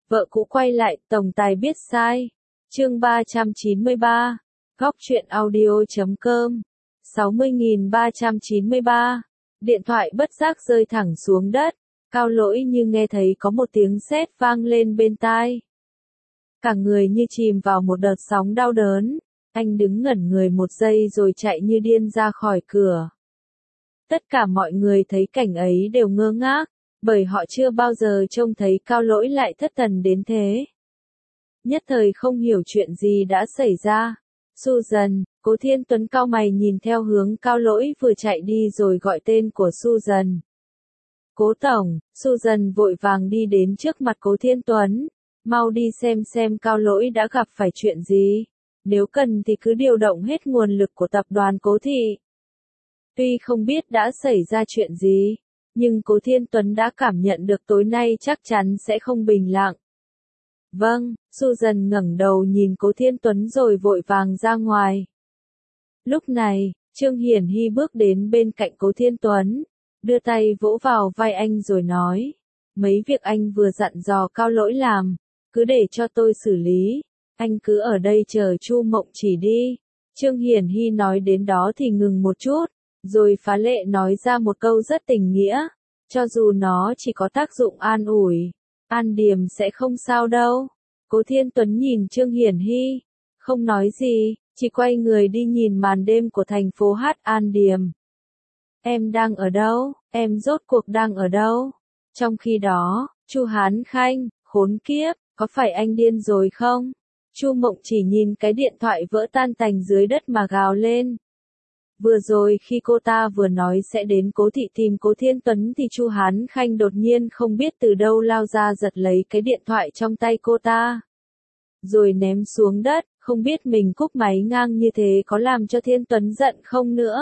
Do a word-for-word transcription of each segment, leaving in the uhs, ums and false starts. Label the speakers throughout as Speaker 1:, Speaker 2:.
Speaker 1: Vợ cũ quay lại, tổng tài biết sai. Chương ba trăm chín mươi ba. Góc truyện audio chấm com. sáu mươi nghìn ba trăm chín mươi ba. Điện thoại bất giác rơi thẳng xuống đất. Cao Lỗi như nghe thấy có một tiếng sét vang lên bên tai. Cả người như chìm vào một đợt sóng đau đớn. Anh đứng ngẩn người một giây rồi chạy như điên ra khỏi cửa. Tất cả mọi người thấy cảnh ấy đều ngơ ngác, bởi họ chưa bao giờ trông thấy Cao Lỗi lại thất thần đến thế. Nhất thời không hiểu chuyện gì đã xảy ra. Susan, Cố Thiên Tuấn cau mày nhìn theo hướng Cao Lỗi vừa chạy đi rồi gọi tên của Susan. Cố tổng, Susan vội vàng đi đến trước mặt Cố Thiên Tuấn. Mau đi xem xem Cao Lỗi đã gặp phải chuyện gì. Nếu cần thì cứ điều động hết nguồn lực của tập đoàn Cố Thị. Tuy không biết đã xảy ra chuyện gì, nhưng Cố Thiên Tuấn đã cảm nhận được tối nay chắc chắn sẽ không bình lặng. Vâng, Susan ngẩng đầu nhìn Cố Thiên Tuấn rồi vội vàng ra ngoài. Lúc này, Trương Hiển Hy bước đến bên cạnh Cố Thiên Tuấn, đưa tay vỗ vào vai anh rồi nói, mấy việc anh vừa dặn dò Cao Lỗi làm, cứ để cho tôi xử lý, anh cứ ở đây chờ Chu Mộng Chỉ đi. Trương Hiển Hy nói đến đó thì ngừng một chút, rồi phá lệ nói ra một câu rất tình nghĩa, cho dù nó chỉ có tác dụng an ủi, An Điềm sẽ không sao đâu. Cố Thiên Tuấn nhìn Trương Hiển Hy, không nói gì, chỉ quay người đi nhìn màn đêm của thành phố hát An Điềm. Em đang ở đâu? Em rốt cuộc đang ở đâu? Trong khi đó, Chu Hán Khanh, khốn kiếp, có phải anh điên rồi không? Chu Mộng Chỉ nhìn cái điện thoại vỡ tan tành dưới đất mà gào lên. Vừa rồi khi cô ta vừa nói sẽ đến Cố Thị tìm Cố Thiên Tuấn thì Chu Hán Khanh đột nhiên không biết từ đâu lao ra giật lấy cái điện thoại trong tay cô ta. Rồi ném xuống đất, không biết mình cúp máy ngang như thế có làm cho Thiên Tuấn giận không nữa.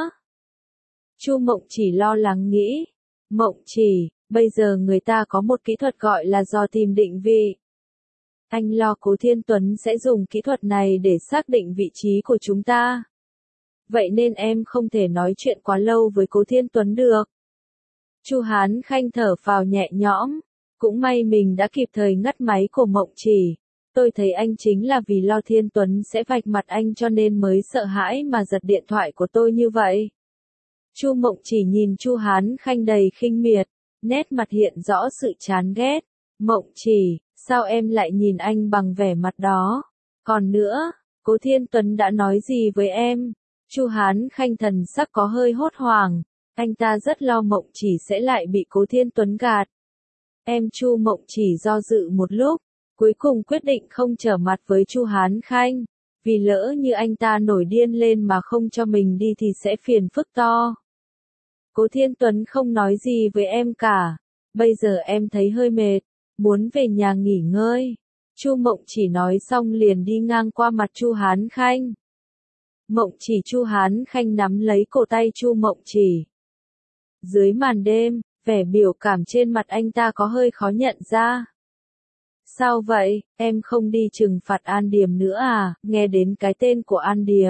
Speaker 1: Chu Mộng Chỉ lo lắng nghĩ. Mộng Chỉ, bây giờ người ta có một kỹ thuật gọi là dò tìm định vị. Anh lo Cố Thiên Tuấn sẽ dùng kỹ thuật này để xác định vị trí của chúng ta. Vậy nên em không thể nói chuyện quá lâu với Cố Thiên Tuấn được. Chu Hán Khanh thở phào nhẹ nhõm. Cũng may mình đã kịp thời ngắt máy của Mộng Chỉ. Tôi thấy anh chính là vì lo Thiên Tuấn sẽ vạch mặt anh cho nên mới sợ hãi mà giật điện thoại của tôi như vậy. Chu Mộng Chỉ nhìn Chu Hán Khanh đầy khinh miệt, nét mặt hiện rõ sự chán ghét. Mộng Chỉ, sao em lại nhìn anh bằng vẻ mặt đó? Còn nữa, Cố Thiên Tuấn đã nói gì với em? Chu Hán Khanh thần sắc có hơi hốt hoảng, anh ta rất lo Mộng Chỉ sẽ lại bị Cố Thiên Tuấn gạt. Em Chu Mộng Chỉ do dự một lúc, cuối cùng quyết định không trở mặt với Chu Hán Khanh, vì lỡ như anh ta nổi điên lên mà không cho mình đi thì sẽ phiền phức to. Cố Thiên Tuấn không nói gì với em cả, bây giờ em thấy hơi mệt, muốn về nhà nghỉ ngơi. Chu Mộng Chỉ nói xong liền đi ngang qua mặt Chu Hán Khanh. Mộng Chỉ Chu Hán Khanh nắm lấy cổ tay Chu Mộng Chỉ. Dưới màn đêm, vẻ biểu cảm trên mặt anh ta có hơi khó nhận ra. Sao vậy, em không đi trừng phạt An Điềm nữa à? Nghe đến cái tên của An Điềm,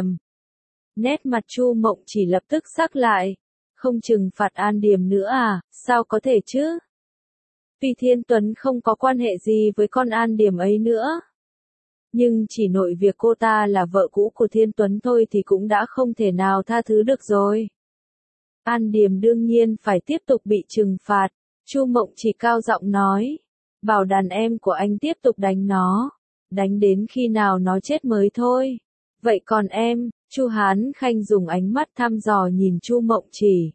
Speaker 1: nét mặt Chu Mộng Chỉ lập tức sắc lại. Không trừng phạt An Điềm nữa à? Sao có thể chứ? Vì Thiên Tuấn không có quan hệ gì với con An Điềm ấy nữa. Nhưng chỉ nội việc cô ta là vợ cũ của Thiên Tuấn thôi thì cũng đã không thể nào tha thứ được rồi. An Điềm đương nhiên phải tiếp tục bị trừng phạt. Chu Mộng Chỉ cao giọng nói. Bảo đàn em của anh tiếp tục đánh nó. Đánh đến khi nào nó chết mới thôi. Vậy còn em? Chu Hán Khanh dùng ánh mắt thăm dò nhìn Chu Mộng Chỉ.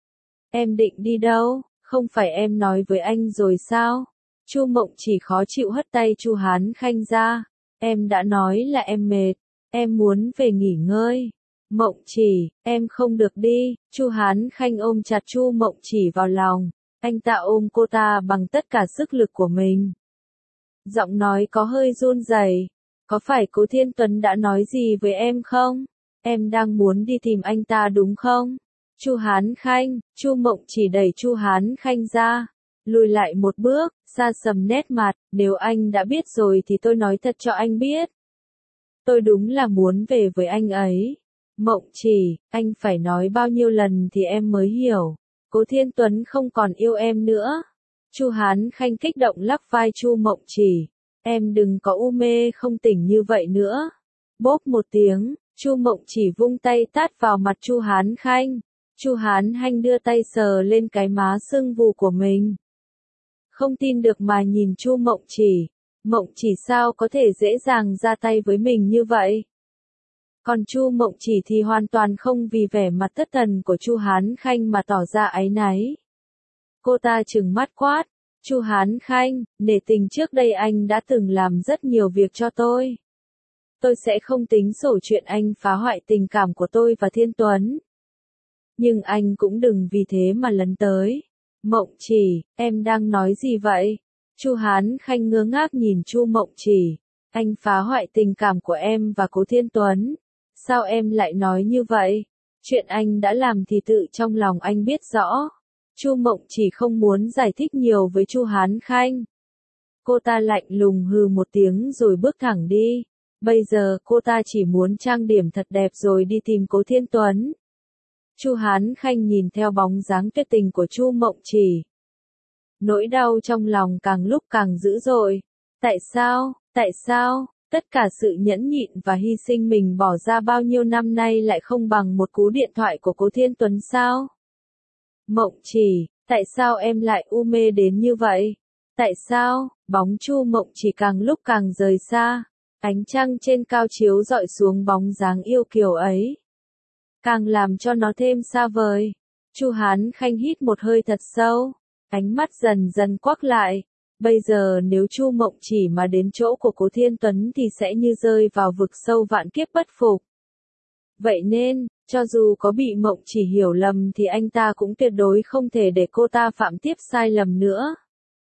Speaker 1: Em định đi đâu? Không phải em nói với anh rồi sao? Chu Mộng Chỉ khó chịu hất tay Chu Hán Khanh ra. Em đã nói là em mệt, em muốn về nghỉ ngơi. Mộng Chỉ, em không được đi. Chu Hán Khanh ôm chặt Chu Mộng Chỉ vào lòng, anh ta ôm cô ta bằng tất cả sức lực của mình. Giọng nói có hơi run rẩy. Có phải Cố Thiên Tuấn đã nói gì với em không? Em đang muốn đi tìm anh ta đúng không? Chu Hán Khanh, Chu Mộng Chỉ đẩy Chu Hán Khanh ra, lùi lại một bước, xa sầm nét mặt, nếu anh đã biết rồi thì tôi nói thật cho anh biết. Tôi đúng là muốn về với anh ấy. Mộng Chỉ, anh phải nói bao nhiêu lần thì em mới hiểu. Cố Thiên Tuấn không còn yêu em nữa. Chu Hán Khanh kích động lắc vai Chu Mộng Chỉ. Em đừng có u mê không tỉnh như vậy nữa. Bốp một tiếng, Chu Mộng Chỉ vung tay tát vào mặt Chu Hán Khanh. Chu Hán Khanh đưa tay sờ lên cái má sưng vù của mình. Không tin được mà nhìn Chu Mộng Chỉ. Mộng Chỉ sao có thể dễ dàng ra tay với mình như vậy? Còn Chu Mộng Chỉ thì hoàn toàn không vì vẻ mặt thất thần của Chu Hán Khanh mà tỏ ra áy náy. Cô ta trừng mắt quát, Chu Hán Khanh, nể tình trước đây anh đã từng làm rất nhiều việc cho tôi. Tôi sẽ không tính sổ chuyện anh phá hoại tình cảm của tôi và Thiên Tuấn. Nhưng anh cũng đừng vì thế mà lấn tới. Mộng Chỉ, em đang nói gì vậy? Chu Hán Khanh ngơ ngác nhìn Chu Mộng Chỉ. Anh phá hoại tình cảm của em và Cố Thiên Tuấn. Sao em lại nói như vậy? Chuyện anh đã làm thì tự trong lòng anh biết rõ. Chu Mộng Chỉ không muốn giải thích nhiều với Chu Hán Khanh. Cô ta lạnh lùng hừ một tiếng rồi bước thẳng đi. Bây giờ cô ta chỉ muốn trang điểm thật đẹp rồi đi tìm Cố Thiên Tuấn. Chu Hán Khanh nhìn theo bóng dáng tuyệt tình của Chu Mộng Chỉ. Nỗi đau trong lòng càng lúc càng dữ dội. Tại sao, tại sao, tất cả sự nhẫn nhịn và hy sinh mình bỏ ra bao nhiêu năm nay lại không bằng một cú điện thoại của Cố Thiên Tuấn sao? Mộng Chỉ, tại sao em lại u mê đến như vậy? Tại sao, bóng Chu Mộng Chỉ càng lúc càng rời xa, ánh trăng trên cao chiếu dọi xuống bóng dáng yêu kiều ấy. Càng làm cho nó thêm xa vời. Chu Hán Khanh hít một hơi thật sâu, ánh mắt dần dần quắc lại. Bây giờ nếu Chu Mộng Chỉ mà đến chỗ của Cố Thiên Tuấn thì sẽ như rơi vào vực sâu vạn kiếp bất phục. Vậy nên, cho dù có bị Mộng Chỉ hiểu lầm thì anh ta cũng tuyệt đối không thể để cô ta phạm tiếp sai lầm nữa.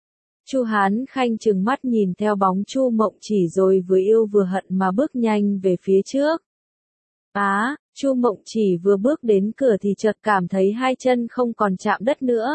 Speaker 1: Chu Hán Khanh trừng mắt nhìn theo bóng Chu Mộng Chỉ rồi vừa yêu vừa hận mà bước nhanh về phía trước. Á, Chu Mộng Chỉ vừa bước đến cửa thì chợt cảm thấy hai chân không còn chạm đất nữa.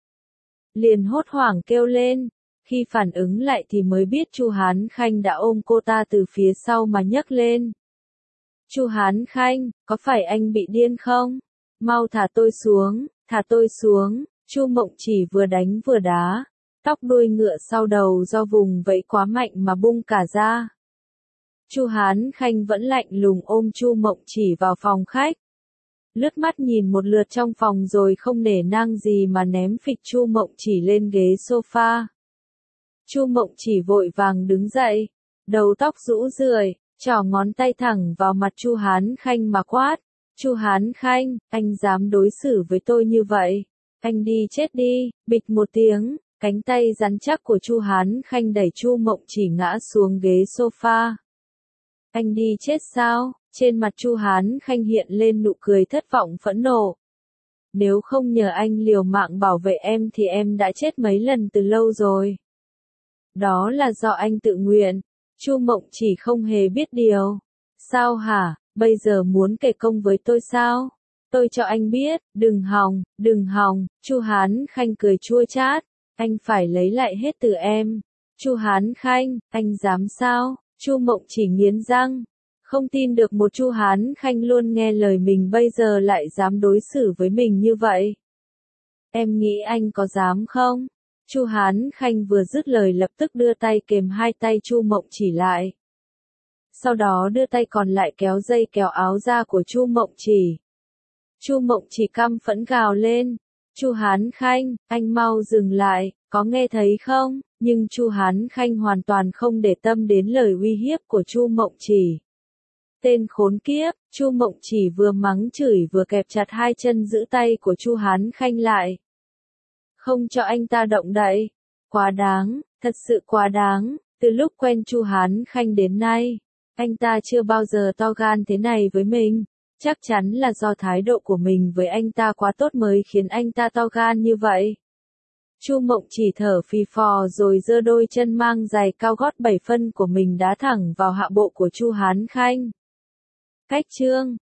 Speaker 1: Liền hốt hoảng kêu lên, khi phản ứng lại thì mới biết Chu Hán Khanh đã ôm cô ta từ phía sau mà nhấc lên. Chu Hán Khanh, có phải anh bị điên không? Mau thả tôi xuống, thả tôi xuống. Chu Mộng Chỉ vừa đánh vừa đá, tóc đuôi ngựa sau đầu do vùng vẫy quá mạnh mà bung cả ra. Chu Hán Khanh vẫn lạnh lùng ôm Chu Mộng Chỉ vào phòng khách. Lướt mắt nhìn một lượt trong phòng rồi không nể nang gì mà ném phịch Chu Mộng Chỉ lên ghế sofa. Chu Mộng Chỉ vội vàng đứng dậy, đầu tóc rũ rượi, trỏ ngón tay thẳng vào mặt Chu Hán Khanh mà quát. Chu Hán Khanh, anh dám đối xử với tôi như vậy? Anh đi chết đi, bịch một tiếng, cánh tay rắn chắc của Chu Hán Khanh đẩy Chu Mộng Chỉ ngã xuống ghế sofa. Anh đi chết sao? Trên mặt Chu Hán Khanh hiện lên nụ cười thất vọng phẫn nộ. Nếu không nhờ anh liều mạng bảo vệ em thì em đã chết mấy lần từ lâu rồi. Đó là do anh tự nguyện. Chu Mộng Chỉ không hề biết điều. Sao hả, bây giờ muốn kể công với tôi sao? Tôi cho anh biết, đừng hòng, đừng hòng. Chu Hán Khanh cười chua chát. Anh phải lấy lại hết từ em. Chu Hán Khanh, anh dám sao? Chu Mộng Chỉ nghiến răng. Không tin được một Chu Hán Khanh luôn nghe lời mình bây giờ lại dám đối xử với mình như vậy. Em nghĩ anh có dám không? Chu Hán Khanh vừa dứt lời lập tức đưa tay kềm hai tay Chu Mộng Chỉ lại. Sau đó đưa tay còn lại kéo dây kéo áo da của Chu Mộng Chỉ. Chu Mộng Chỉ căm phẫn gào lên. Chu Hán Khanh, anh mau dừng lại, có nghe thấy không? Nhưng Chu Hán Khanh hoàn toàn không để tâm đến lời uy hiếp của Chu Mộng Chỉ. Tên khốn kiếp, Chu Mộng Chỉ vừa mắng chửi vừa kẹp chặt hai chân giữ tay của Chu Hán Khanh lại. Không cho anh ta động đậy. Quá đáng, thật sự quá đáng, từ lúc quen Chu Hán Khanh đến nay, anh ta chưa bao giờ to gan thế này với mình. Chắc chắn là do thái độ của mình với anh ta quá tốt mới khiến anh ta to gan như vậy. Chu Mộng Chỉ thở phì phò rồi giơ đôi chân mang giày cao gót bảy phân của mình đá thẳng vào hạ bộ của Chu Hán Khanh. Cách chương